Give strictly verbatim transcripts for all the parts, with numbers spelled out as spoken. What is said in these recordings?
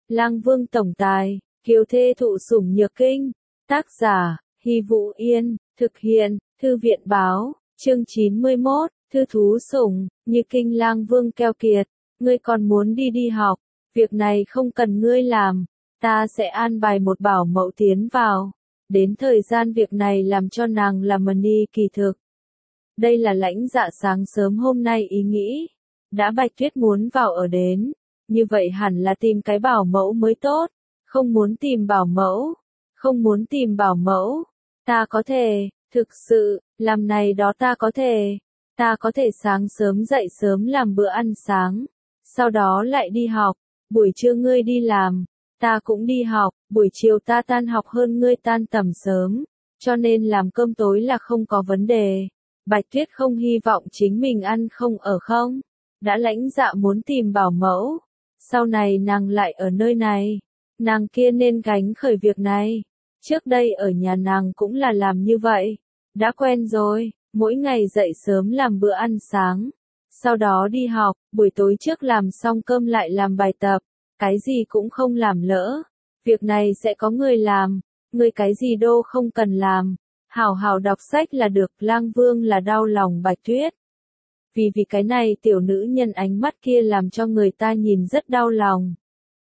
Lang Vương tổng tài, kiều thê thụ sủng nhược kinh. Tác giả, Hy Vũ Yên, thực hiện, Thư viện báo, chương chín mươi mốt, thư thú sủng, như kinh. Lang Vương keo kiệt, ngươi còn muốn đi đi học, việc này không cần ngươi làm, ta sẽ an bài một bảo mẫu tiến vào. Đến thời gian việc này làm cho nàng làm mần đi kỳ thực. Đây là Lãnh Dạ sáng sớm hôm nay ý nghĩ. Đã Bạch Tuyết muốn vào ở đến, như vậy hẳn là tìm cái bảo mẫu mới tốt. Không muốn tìm bảo mẫu, không muốn tìm bảo mẫu. Ta có thể, thực sự, làm này đó ta có thể. Ta có thể sáng sớm dậy sớm làm bữa ăn sáng, sau đó lại đi học, buổi trưa ngươi đi làm, ta cũng đi học, buổi chiều ta tan học hơn ngươi tan tầm sớm, cho nên làm cơm tối là không có vấn đề. Bạch Tuyết không hy vọng chính mình ăn không ở không. Đã Lãnh Dạ muốn tìm bảo mẫu, sau này nàng lại ở nơi này, nàng kia nên gánh khởi việc này. Trước đây ở nhà nàng cũng là làm như vậy, đã quen rồi, mỗi ngày dậy sớm làm bữa ăn sáng, sau đó đi học, buổi tối trước làm xong cơm lại làm bài tập, cái gì cũng không làm lỡ. Việc này sẽ có người làm, người cái gì đô không cần làm, hảo hảo đọc sách là được. Lang Vương là đau lòng Bạch Tuyết. Vì vì cái này tiểu nữ nhân ánh mắt kia làm cho người ta nhìn rất đau lòng.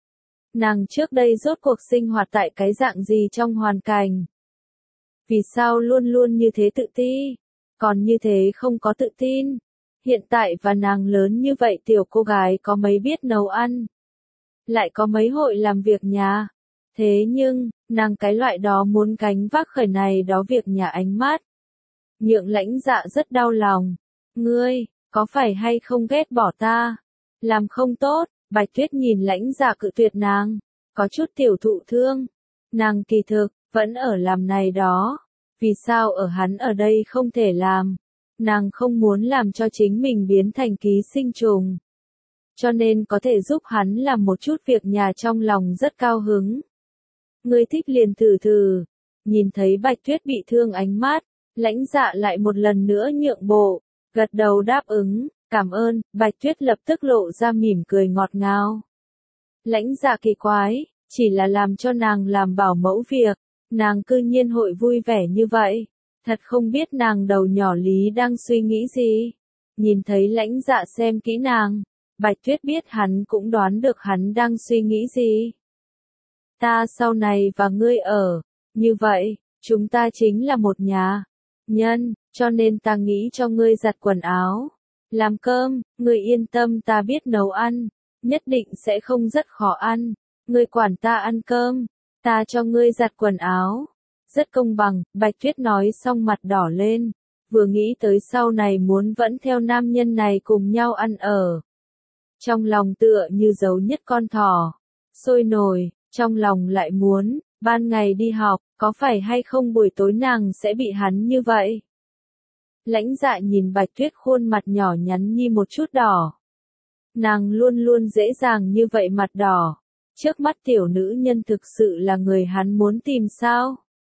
Nàng trước đây rốt cuộc sinh hoạt tại cái dạng gì trong hoàn cảnh? Vì sao luôn luôn như thế tự ti, còn như thế không có tự tin? Hiện tại và nàng lớn như vậy tiểu cô gái có mấy biết nấu ăn, lại có mấy hội làm việc nhà. Thế nhưng, nàng cái loại đó muốn gánh vác khởi này đó việc nhà ánh mắt. Nhượng Lãnh Dạ rất đau lòng. Ngươi, có phải hay không ghét bỏ ta? Làm không tốt. Bạch Tuyết nhìn Lãnh Dạ cự tuyệt nàng, có chút tiểu thụ thương. Nàng kỳ thực, vẫn ở làm này đó. Vì sao ở hắn ở đây không thể làm? Nàng không muốn làm cho chính mình biến thành ký sinh trùng. Cho nên có thể giúp hắn làm một chút việc nhà trong lòng rất cao hứng. Ngươi thích liền thử thử. Nhìn thấy Bạch Tuyết bị thương ánh mắt, Lãnh Dạ lại một lần nữa nhượng bộ, gật đầu đáp ứng. Cảm ơn. Bạch Tuyết lập tức lộ ra mỉm cười ngọt ngào. Lãnh Dạ kỳ quái, chỉ là làm cho nàng làm bảo mẫu việc, nàng cư nhiên hội vui vẻ như vậy. Thật không biết nàng đầu nhỏ lý đang suy nghĩ gì. Nhìn thấy Lãnh Dạ xem kỹ nàng, Bạch Tuyết biết hắn cũng đoán được hắn đang suy nghĩ gì. Ta sau này và ngươi ở, như vậy, chúng ta chính là một nhà nhân, cho nên ta nghĩ cho ngươi giặt quần áo, làm cơm, ngươi yên tâm, ta biết nấu ăn, nhất định sẽ không rất khó ăn. Ngươi quản ta ăn cơm, ta cho ngươi giặt quần áo. Rất công bằng. Bạch Tuyết nói xong mặt đỏ lên, vừa nghĩ tới sau này muốn vẫn theo nam nhân này cùng nhau ăn ở. Trong lòng tựa như giấu nhất con thỏ, sôi nổi, trong lòng lại muốn, ban ngày đi học, có phải hay không buổi tối nàng sẽ bị hắn như vậy. Lãnh Dạ nhìn Bạch Tuyết khuôn mặt nhỏ nhắn nhi một chút đỏ. Nàng luôn luôn dễ dàng như vậy mặt đỏ. Trước mắt tiểu nữ nhân thực sự là người hắn muốn tìm sao?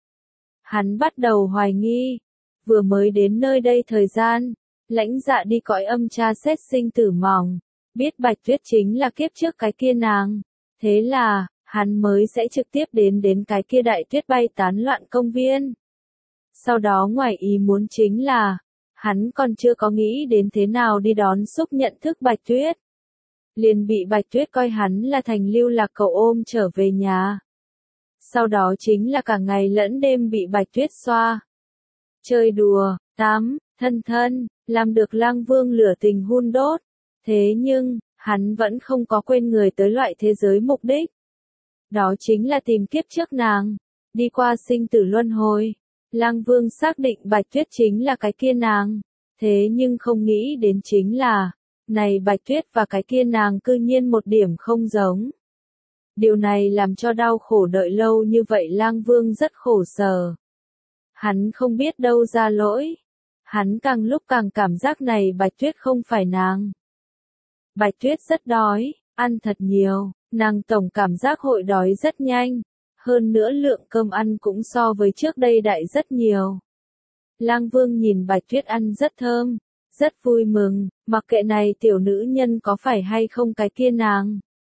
Hắn bắt đầu hoài nghi. Vừa mới đến nơi đây thời gian, Lãnh Dạ đi cõi âm tra xét sinh tử mỏng, biết Bạch Tuyết chính là kiếp trước cái kia nàng. Thế là, hắn mới sẽ trực tiếp đến đến cái kia đại tuyết bay tán loạn công viên. Sau đó ngoài ý muốn chính là, hắn còn chưa có nghĩ đến thế nào đi đón xúc nhận thức Bạch Tuyết. Liền bị Bạch Tuyết coi hắn là thành lưu lạc cậu ôm trở về nhà. Sau đó chính là cả ngày lẫn đêm bị Bạch Tuyết xoa, chơi đùa, tắm, thân thân, làm được Lang Vương lửa tình hun đốt. Thế nhưng, hắn vẫn không có quên người tới loại thế giới mục đích. Đó chính là tìm kiếp trước nàng, đi qua sinh tử luân hồi. Lang Vương xác định Bạch Tuyết chính là cái kia nàng, thế nhưng không nghĩ đến chính là, này Bạch Tuyết và cái kia nàng cư nhiên một điểm không giống. Điều này làm cho đau khổ đợi lâu như vậy Lang Vương rất khổ sở. Hắn không biết đâu ra lỗi. Hắn càng lúc càng cảm giác này Bạch Tuyết không phải nàng. Bạch Tuyết rất đói, ăn thật nhiều, nàng tổng cảm giác hội đói rất nhanh. Hơn nữa lượng cơm ăn cũng so với trước đây đại rất nhiều. Lang Vương nhìn Bạch Tuyết ăn rất thơm, rất vui mừng, mặc kệ này tiểu nữ nhân có phải hay không cái kia nàng.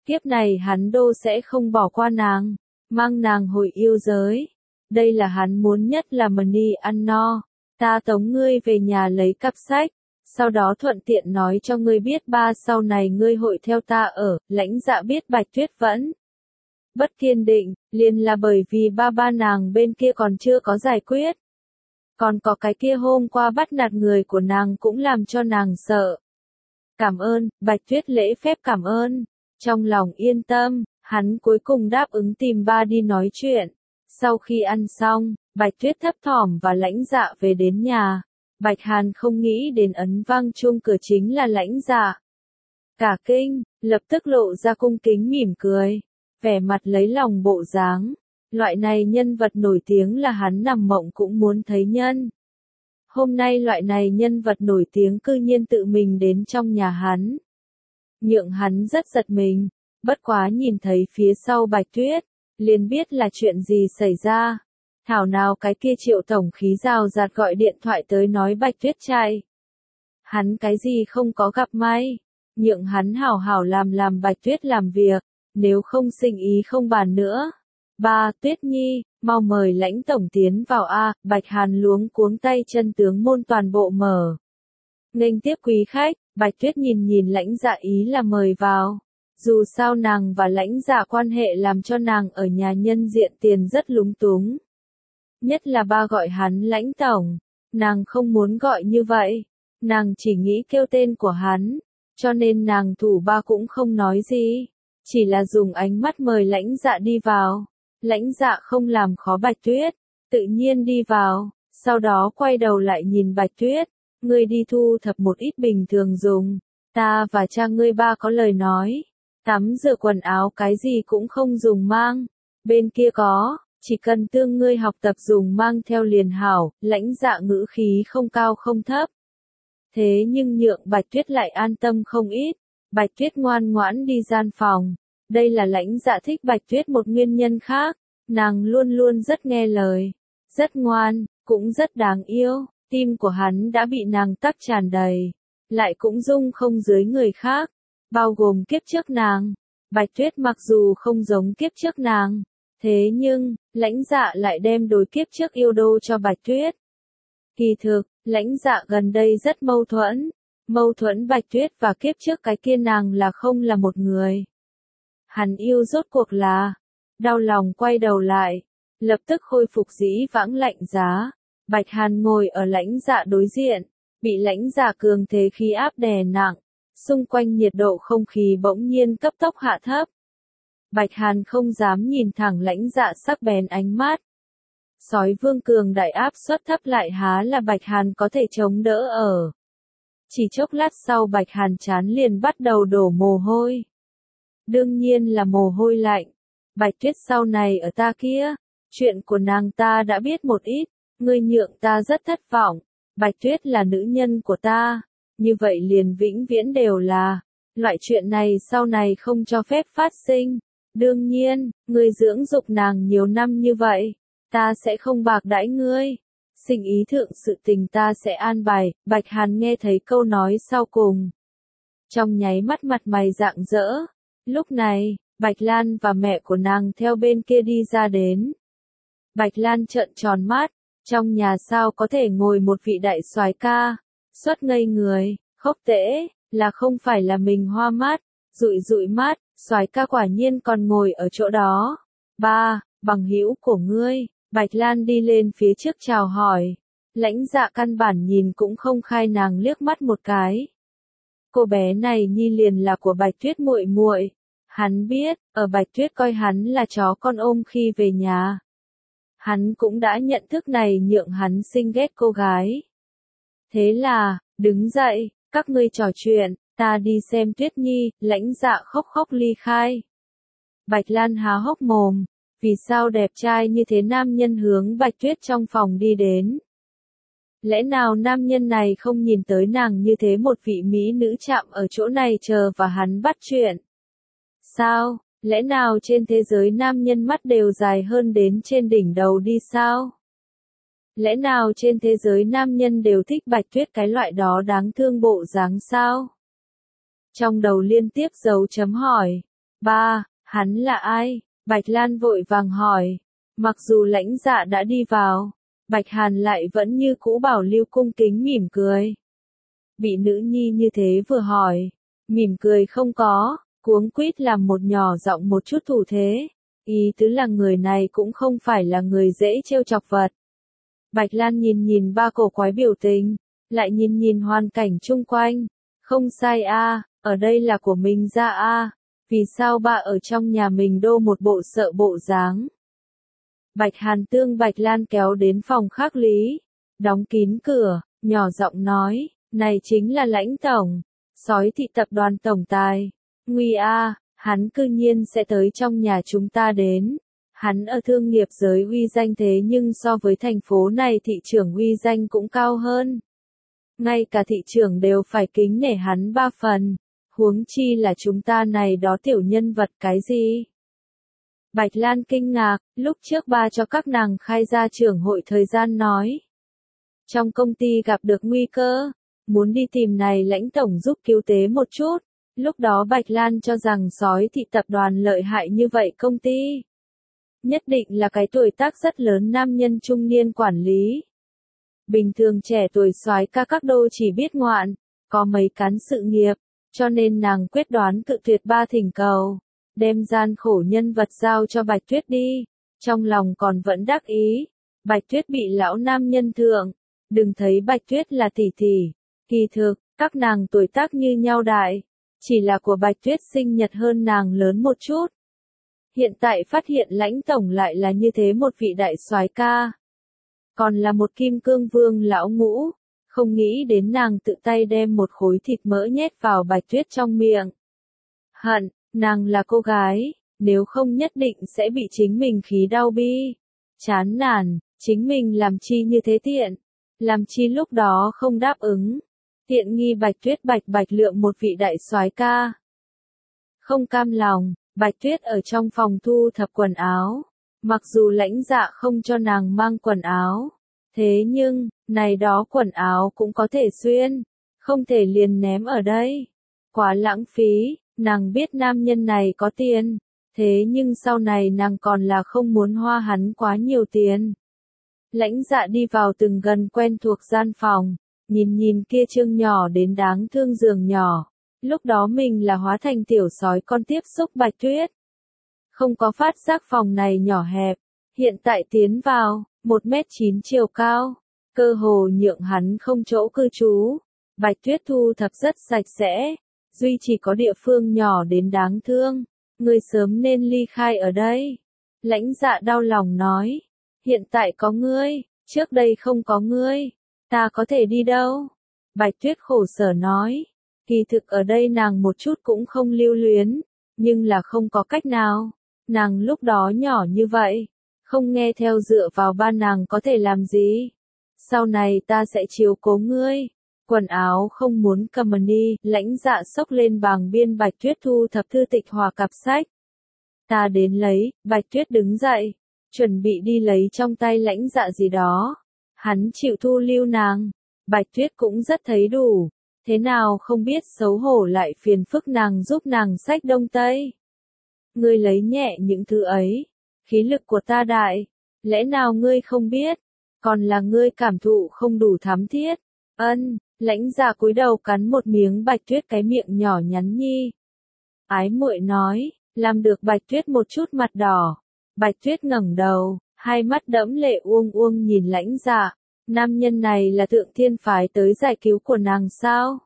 Kiếp này hắn đô sẽ không bỏ qua nàng, mang nàng hồi yêu giới. Đây là hắn muốn nhất là Mani ăn no. Ta tống ngươi về nhà lấy cặp sách, sau đó thuận tiện nói cho ngươi biết ba sau này ngươi hội theo ta ở. Lãnh Dạ biết Bạch Tuyết vẫn bất kiên định, liền là bởi vì ba ba nàng bên kia còn chưa có giải quyết. Còn có cái kia hôm qua bắt nạt người của nàng cũng làm cho nàng sợ. Cảm ơn, Bạch Tuyết lễ phép cảm ơn. Trong lòng yên tâm, hắn cuối cùng đáp ứng tìm ba đi nói chuyện. Sau khi ăn xong, Bạch Tuyết thấp thỏm và Lãnh Dạ về đến nhà. Bạch Hàn không nghĩ đến ấn vang chuông cửa chính là Lãnh Dạ. Cả kinh, lập tức lộ ra cung kính mỉm cười, vẻ mặt lấy lòng bộ dáng. Loại này nhân vật nổi tiếng là hắn nằm mộng cũng muốn thấy nhân. Hôm nay loại này nhân vật nổi tiếng cư nhiên tự mình đến trong nhà hắn. Nhượng hắn rất giật mình, bất quá nhìn thấy phía sau Bạch Tuyết, liền biết là chuyện gì xảy ra. Thảo nào cái kia Triệu tổng khí rào rạt gọi điện thoại tới nói Bạch Tuyết chạy. Hắn cái gì không có gặp may, nhượng hắn hảo hảo làm làm Bạch Tuyết làm việc, nếu không sinh ý không bàn nữa. Ba, Tuyết Nhi, mau mời Lãnh tổng tiến vào a. Bạch Hàn luống cuống tay chân tướng môn toàn bộ mở. Nghênh tiếp quý khách, Bạch Tuyết nhìn nhìn Lãnh Dạ ý là mời vào. Dù sao nàng và Lãnh Dạ quan hệ làm cho nàng ở nhà nhân diện tiền rất lúng túng. Nhất là ba gọi hắn Lãnh tổng, nàng không muốn gọi như vậy, nàng chỉ nghĩ kêu tên của hắn, cho nên nàng thủ ba cũng không nói gì, chỉ là dùng ánh mắt mời Lãnh Dạ đi vào. Lãnh Dạ không làm khó Bạch Tuyết, tự nhiên đi vào, sau đó quay đầu lại nhìn Bạch Tuyết, ngươi đi thu thập một ít bình thường dùng, ta và cha ngươi ba có lời nói, tắm rửa quần áo cái gì cũng không dùng mang, bên kia có, chỉ cần tương ngươi học tập dùng mang theo liền hảo. Lãnh Dạ ngữ khí không cao không thấp. Thế nhưng nhượng Bạch Tuyết lại an tâm không ít, Bạch Tuyết ngoan ngoãn đi gian phòng. Đây là Lãnh Dạ thích Bạch Tuyết một nguyên nhân khác, nàng luôn luôn rất nghe lời, rất ngoan, cũng rất đáng yêu, tim của hắn đã bị nàng tắc tràn đầy, lại cũng dung không dưới người khác, bao gồm kiếp trước nàng. Bạch Tuyết mặc dù không giống kiếp trước nàng, thế nhưng, Lãnh Dạ lại đem đối kiếp trước yêu đô cho Bạch Tuyết. Kỳ thực, Lãnh Dạ gần đây rất mâu thuẫn, mâu thuẫn Bạch Tuyết và kiếp trước cái kia nàng là không là một người. Hắn yêu rốt cuộc là, đau lòng quay đầu lại, lập tức khôi phục dĩ vãng lạnh giá. Bạch Hàn ngồi ở Lãnh Dạ đối diện, bị Lãnh Dạ cường thế khí áp đè nặng, xung quanh nhiệt độ không khí bỗng nhiên cấp tốc hạ thấp. Bạch Hàn không dám nhìn thẳng Lãnh Dạ sắc bén ánh mắt. Sói vương cường đại áp suất thấp lại há là Bạch Hàn có thể chống đỡ ở. Chỉ chốc lát sau Bạch Hàn chán liền bắt đầu đổ mồ hôi. Đương nhiên là mồ hôi lạnh. Bạch Tuyết sau này ở ta kia, chuyện của nàng ta đã biết một ít, ngươi nhượng ta rất thất vọng. Bạch Tuyết là nữ nhân của ta, như vậy liền vĩnh viễn đều là, loại chuyện này sau này không cho phép phát sinh. Đương nhiên, ngươi dưỡng dục nàng nhiều năm như vậy, ta sẽ không bạc đãi ngươi. Sinh ý thượng sự tình ta sẽ an bài. Bạch Hàn nghe thấy câu nói sau cùng, trong nháy mắt mặt mày rạng rỡ. Lúc này, Bạch Lan và mẹ của nàng theo bên kia đi ra đến. Bạch Lan trợn tròn mắt, trong nhà sao có thể ngồi một vị đại soái ca, suốt ngây người, khóc tễ, là không phải là mình hoa mắt, dụi dụi mắt, soái ca quả nhiên còn ngồi ở chỗ đó. Ba, bằng hữu của ngươi. Bạch Lan đi lên phía trước chào hỏi. Lãnh Dạ căn bản nhìn cũng không khai nàng liếc mắt một cái. Cô bé này nhi liền là của Bạch Tuyết muội muội. Hắn biết, ở Bạch Tuyết coi hắn là chó con ôm khi về nhà. Hắn cũng đã nhận thức này nhượng hắn sinh ghét cô gái. Thế là, đứng dậy, các ngươi trò chuyện, ta đi xem Tuyết Nhi. Lãnh Dạ khóc khóc ly khai. Bạch Lan há hốc mồm, vì sao đẹp trai như thế nam nhân hướng Bạch Tuyết trong phòng đi đến. Lẽ nào nam nhân này không nhìn tới nàng như thế một vị mỹ nữ chạm ở chỗ này chờ và hắn bắt chuyện? Sao, lẽ nào trên thế giới nam nhân mắt đều dài hơn đến trên đỉnh đầu đi sao? Lẽ nào trên thế giới nam nhân đều thích Bạch Tuyết cái loại đó đáng thương bộ dáng sao? Trong đầu liên tiếp dấu chấm hỏi. Ba, hắn là ai? Bạch Lan vội vàng hỏi. Mặc dù Lãnh Dạ đã đi vào, Bạch Hàn lại vẫn như cũ bảo lưu cung kính mỉm cười. Bị nữ nhi như thế vừa hỏi, mỉm cười không có, cuống quýt làm một nhỏ giọng một chút thủ thế, ý tứ là người này cũng không phải là người dễ trêu chọc vật. Bạch Lan nhìn nhìn ba cổ quái biểu tình, lại nhìn nhìn hoàn cảnh chung quanh, không sai a, ở đây là của mình ra a, vì sao ba ở trong nhà mình đô một bộ sợ bộ dáng. Bạch Hàn tương Bạch Lan kéo đến phòng khác lý, đóng kín cửa, nhỏ giọng nói, này chính là Lãnh tổng, Sói Thị tập đoàn tổng tài. Nguy a, hắn cư nhiên sẽ tới trong nhà chúng ta đến. Hắn ở thương nghiệp giới uy danh thế nhưng so với thành phố này thị trưởng uy danh cũng cao hơn. Ngay cả thị trưởng đều phải kính nể hắn ba phần, huống chi là chúng ta này đó tiểu nhân vật cái gì. Bạch Lan kinh ngạc, lúc trước ba cho các nàng khai ra trưởng hội thời gian nói. Trong công ty gặp được nguy cơ, muốn đi tìm này Lãnh tổng giúp cứu tế một chút. Lúc đó Bạch Lan cho rằng Sói Thị tập đoàn lợi hại như vậy công ty. Nhất định là cái tuổi tác rất lớn nam nhân trung niên quản lý. Bình thường trẻ tuổi soái ca các đô chỉ biết ngoạn, có mấy cán sự nghiệp, cho nên nàng quyết đoán cự tuyệt ba thỉnh cầu, đem gian khổ nhân vật giao cho Bạch Tuyết đi, trong lòng còn vẫn đắc ý. Bạch Tuyết bị lão nam nhân thượng, đừng thấy Bạch Tuyết là tỷ tỷ, kỳ thực, các nàng tuổi tác như nhau đại, chỉ là của Bạch Tuyết sinh nhật hơn nàng lớn một chút. Hiện tại phát hiện Lãnh tổng lại là như thế một vị đại soái ca, còn là một kim cương vương lão ngũ, không nghĩ đến nàng tự tay đem một khối thịt mỡ nhét vào Bạch Tuyết trong miệng. Hận, nàng là cô gái, nếu không nhất định sẽ bị chính mình khí đau bi. Chán nản, chính mình làm chi như thế tiện, làm chi lúc đó không đáp ứng. Tiện nghi Bạch Tuyết bạch bạch lượng một vị đại soái ca. Không cam lòng, Bạch Tuyết ở trong phòng thu thập quần áo. Mặc dù Lãnh Dạ không cho nàng mang quần áo, thế nhưng, này đó quần áo cũng có thể xuyên, không thể liền ném ở đây. Quá lãng phí, nàng biết nam nhân này có tiền, thế nhưng sau này nàng còn là không muốn hoa hắn quá nhiều tiền. Lãnh Dạ đi vào từng gần quen thuộc gian phòng, nhìn nhìn kia trương nhỏ đến đáng thương giường nhỏ, lúc đó mình là hóa thành tiểu sói con tiếp xúc Bạch Tuyết. Không có phát giác phòng này nhỏ hẹp, hiện tại tiến vào, một mét chín chiều cao, cơ hồ nhượng hắn không chỗ cư trú. Bạch Tuyết thu thập rất sạch sẽ, duy chỉ có địa phương nhỏ đến đáng thương, người sớm nên ly khai ở đây. Lãnh Dạ đau lòng nói, hiện tại có ngươi, trước đây không có ngươi, ta có thể đi đâu? Bạch Tuyết khổ sở nói, kỳ thực ở đây nàng một chút cũng không lưu luyến, nhưng là không có cách nào. Nàng lúc đó nhỏ như vậy, không nghe theo dựa vào ba nàng có thể làm gì. Sau này ta sẽ chiếu cố ngươi. Quần áo không muốn cầm đi, Lãnh Dạ xốc lên bàng biên Bạch Tuyết thu thập thư tịch hòa cặp sách. Ta đến lấy, Bạch Tuyết đứng dậy, chuẩn bị đi lấy trong tay Lãnh Dạ gì đó. Hắn chịu thu lưu nàng, Bạch Tuyết cũng rất thấy đủ, thế nào không biết xấu hổ lại phiền phức nàng giúp nàng xách đông tây. Ngươi lấy nhẹ những thứ ấy, khí lực của ta đại, lẽ nào ngươi không biết, còn là ngươi cảm thụ không đủ thắm thiết. Ân, Lãnh Dạ cúi đầu cắn một miếng Bạch Tuyết cái miệng nhỏ nhắn nhi. Ái muội nói, làm được Bạch Tuyết một chút mặt đỏ. Bạch Tuyết ngẩng đầu, hai mắt đẫm lệ uông uông nhìn Lãnh Dạ, nam nhân này là thượng thiên phái tới giải cứu của nàng sao?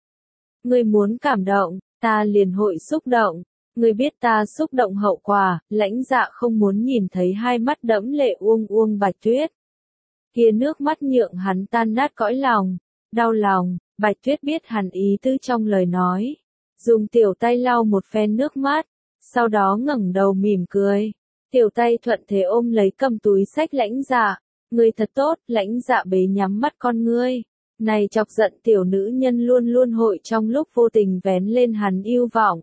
Ngươi muốn cảm động, ta liền hội xúc động. Ngươi biết ta xúc động hậu quả, Lãnh Dạ không muốn nhìn thấy hai mắt đẫm lệ uông uông Bạch Tuyết. Kia nước mắt nhượng hắn tan nát cõi lòng, đau lòng. Bạch Tuyết biết hắn ý tứ trong lời nói, dùng tiểu tay lau một phen nước mắt, sau đó ngẩng đầu mỉm cười, tiểu tay thuận thế ôm lấy cầm túi sách Lãnh Dạ. Ngươi thật tốt, Lãnh Dạ bế nhắm mắt con ngươi, này chọc giận tiểu nữ nhân luôn luôn hội trong lúc vô tình vén lên hắn yêu vọng.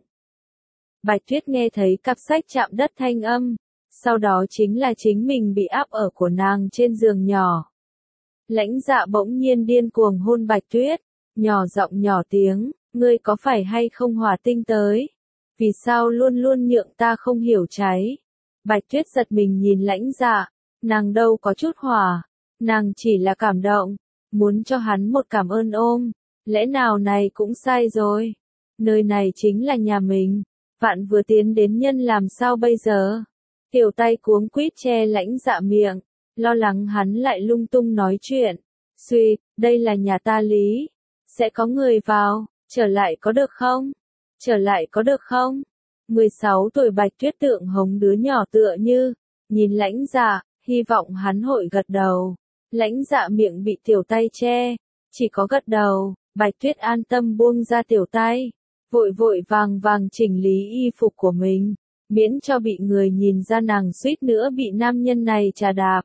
Bạch Tuyết nghe thấy cặp sách chạm đất thanh âm, sau đó chính là chính mình bị áp ở của nàng trên giường nhỏ. Lãnh Dạ bỗng nhiên điên cuồng hôn Bạch Tuyết, nhỏ giọng nhỏ tiếng, ngươi có phải hay không hỏa tinh tới? vì sao luôn luôn nhượng ta không hiểu cháy. Bạch Tuyết giật mình nhìn Lãnh Dạ, nàng đâu có chút hỏa, nàng chỉ là cảm động, muốn cho hắn một cảm ơn ôm, lẽ nào này cũng sai rồi, nơi này chính là nhà mình, vạn vừa tiến đến nhân làm sao bây giờ. Tiểu tay cuống quýt che Lãnh Dạ miệng, lo lắng hắn lại lung tung nói chuyện, suy, đây là nhà ta Lý, sẽ có người vào, trở lại có được không? Trở lại có được không? mười sáu tuổi Bạch Tuyết tượng hống đứa nhỏ tựa như, nhìn Lãnh Dạ, hy vọng hắn hội gật đầu. Lãnh Dạ miệng bị tiểu tay che, chỉ có gật đầu, Bạch Tuyết an tâm buông ra tiểu tay, vội vội vàng vàng chỉnh lý y phục của mình, miễn cho bị người nhìn ra nàng suýt nữa bị nam nhân này trà đạp.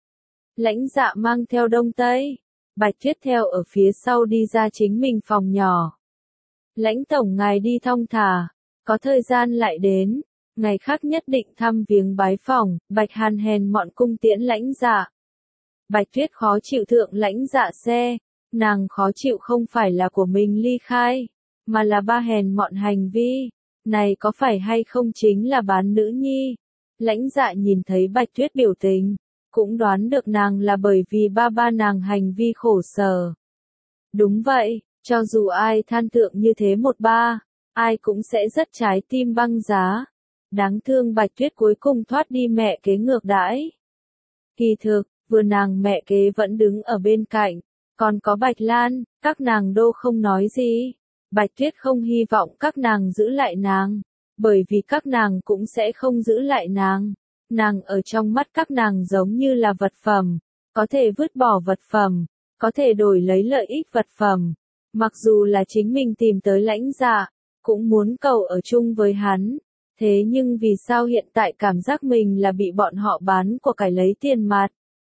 Lãnh Dạ mang theo Đông Tây, Bạch Tuyết theo ở phía sau đi ra chính mình phòng nhỏ. Lãnh tổng ngài đi thong thả, có thời gian lại đến, ngày khác nhất định thăm viếng bái phỏng, Bạch Hàn hèn mọn cung tiễn Lãnh Dạ. Bạch Tuyết khó chịu thượng Lãnh Dạ xe, nàng khó chịu không phải là của mình ly khai, mà là ba hèn mọn hành vi, này có phải hay không chính là bán nữ nhi. Lãnh Dạ nhìn thấy Bạch Tuyết biểu tình, cũng đoán được nàng là bởi vì ba ba nàng hành vi khổ sở. Đúng vậy, cho dù ai than thượng như thế một ba, ai cũng sẽ rất trái tim băng giá. Đáng thương Bạch Tuyết cuối cùng thoát đi mẹ kế ngược đãi. Kỳ thực, vừa nàng mẹ kế vẫn đứng ở bên cạnh, còn có Bạch Lan, các nàng đô không nói gì. Bạch Tuyết không hy vọng các nàng giữ lại nàng, bởi vì các nàng cũng sẽ không giữ lại nàng. Nàng ở trong mắt các nàng giống như là vật phẩm, có thể vứt bỏ vật phẩm, có thể đổi lấy lợi ích vật phẩm. Mặc dù là chính mình tìm tới Lãnh Dạ, cũng muốn cầu ở chung với hắn. Thế nhưng vì sao hiện tại cảm giác mình là bị bọn họ bán của cải lấy tiền mặt?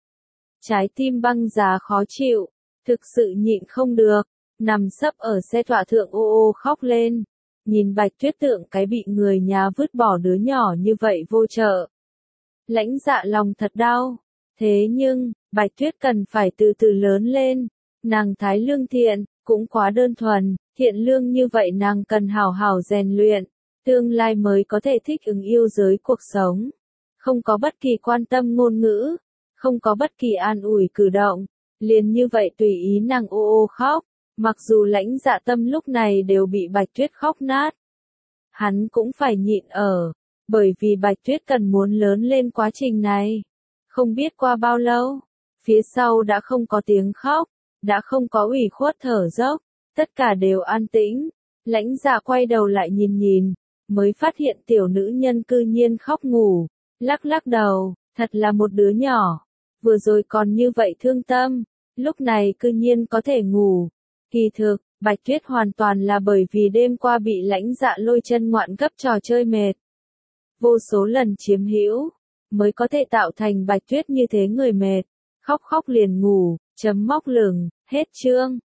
Trái tim băng giá khó chịu, thực sự nhịn không được, nằm sấp ở xe tọa thượng ô ô khóc lên. Nhìn Bạch Tuyết tượng cái bị người nhà vứt bỏ đứa nhỏ như vậy vô trợ. Lãnh Dạ lòng thật đau, thế nhưng, Bạch Tuyết cần phải từ từ lớn lên, nàng thái lương thiện, cũng quá đơn thuần, thiện lương như vậy nàng cần hào hào rèn luyện, tương lai mới có thể thích ứng yêu giới cuộc sống. Không có bất kỳ quan tâm ngôn ngữ, không có bất kỳ an ủi cử động, liền như vậy tùy ý nàng ô ô khóc, mặc dù Lãnh Dạ tâm lúc này đều bị Bạch Tuyết khóc nát. Hắn cũng phải nhịn ở. Bởi vì Bạch Tuyết cần muốn lớn lên quá trình này. Không biết qua bao lâu, phía sau đã không có tiếng khóc, đã không có ủy khuất thở dốc, tất cả đều an tĩnh. Lãnh Dạ quay đầu lại nhìn nhìn, mới phát hiện tiểu nữ nhân cư nhiên khóc ngủ, lắc lắc đầu, thật là một đứa nhỏ, vừa rồi còn như vậy thương tâm, lúc này cư nhiên có thể ngủ. Kỳ thực, Bạch Tuyết hoàn toàn là bởi vì đêm qua bị Lãnh Dạ lôi chân ngoạn gấp trò chơi mệt. Vô số lần chiếm hữu, mới có thể tạo thành Bạch Tuyết như thế người mệt, khóc khóc liền ngủ, chấm móc lửng, hết chương.